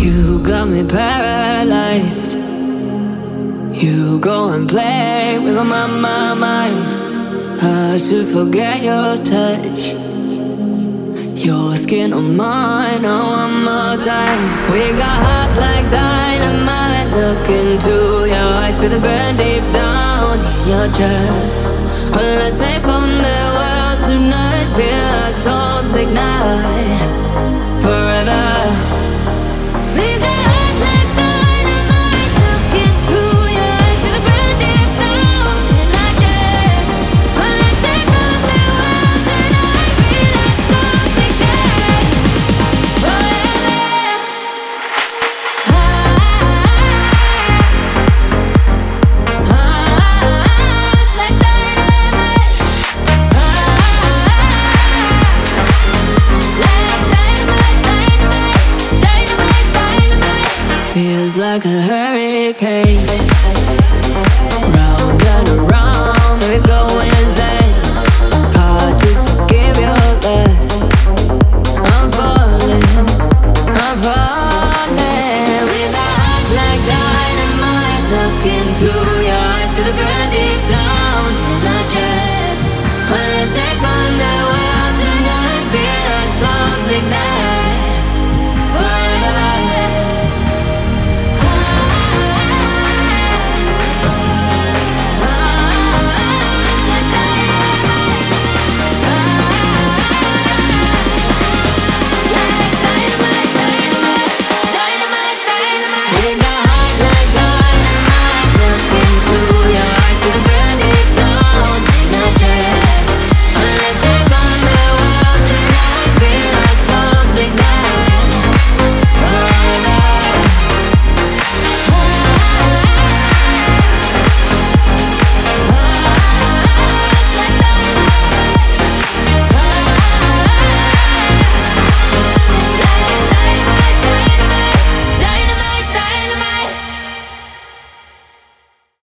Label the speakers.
Speaker 1: You got me paralyzed. You go and play with my mind. Hard to forget your touch. Your skin on mine, oh, one more time. We got hearts like dynamite. Look into your eyes, feel the burn deep down in your chest. Well, let's take on the world tonight. Feel our souls ignite forever. We got hearts like dynamite. Look into your eyes, feel the burn deep down in our chest. Well, let's take on the world tonight. Feel our souls ignite forever. Hearts like dynamite. Dynamite. Feels like a hurricane.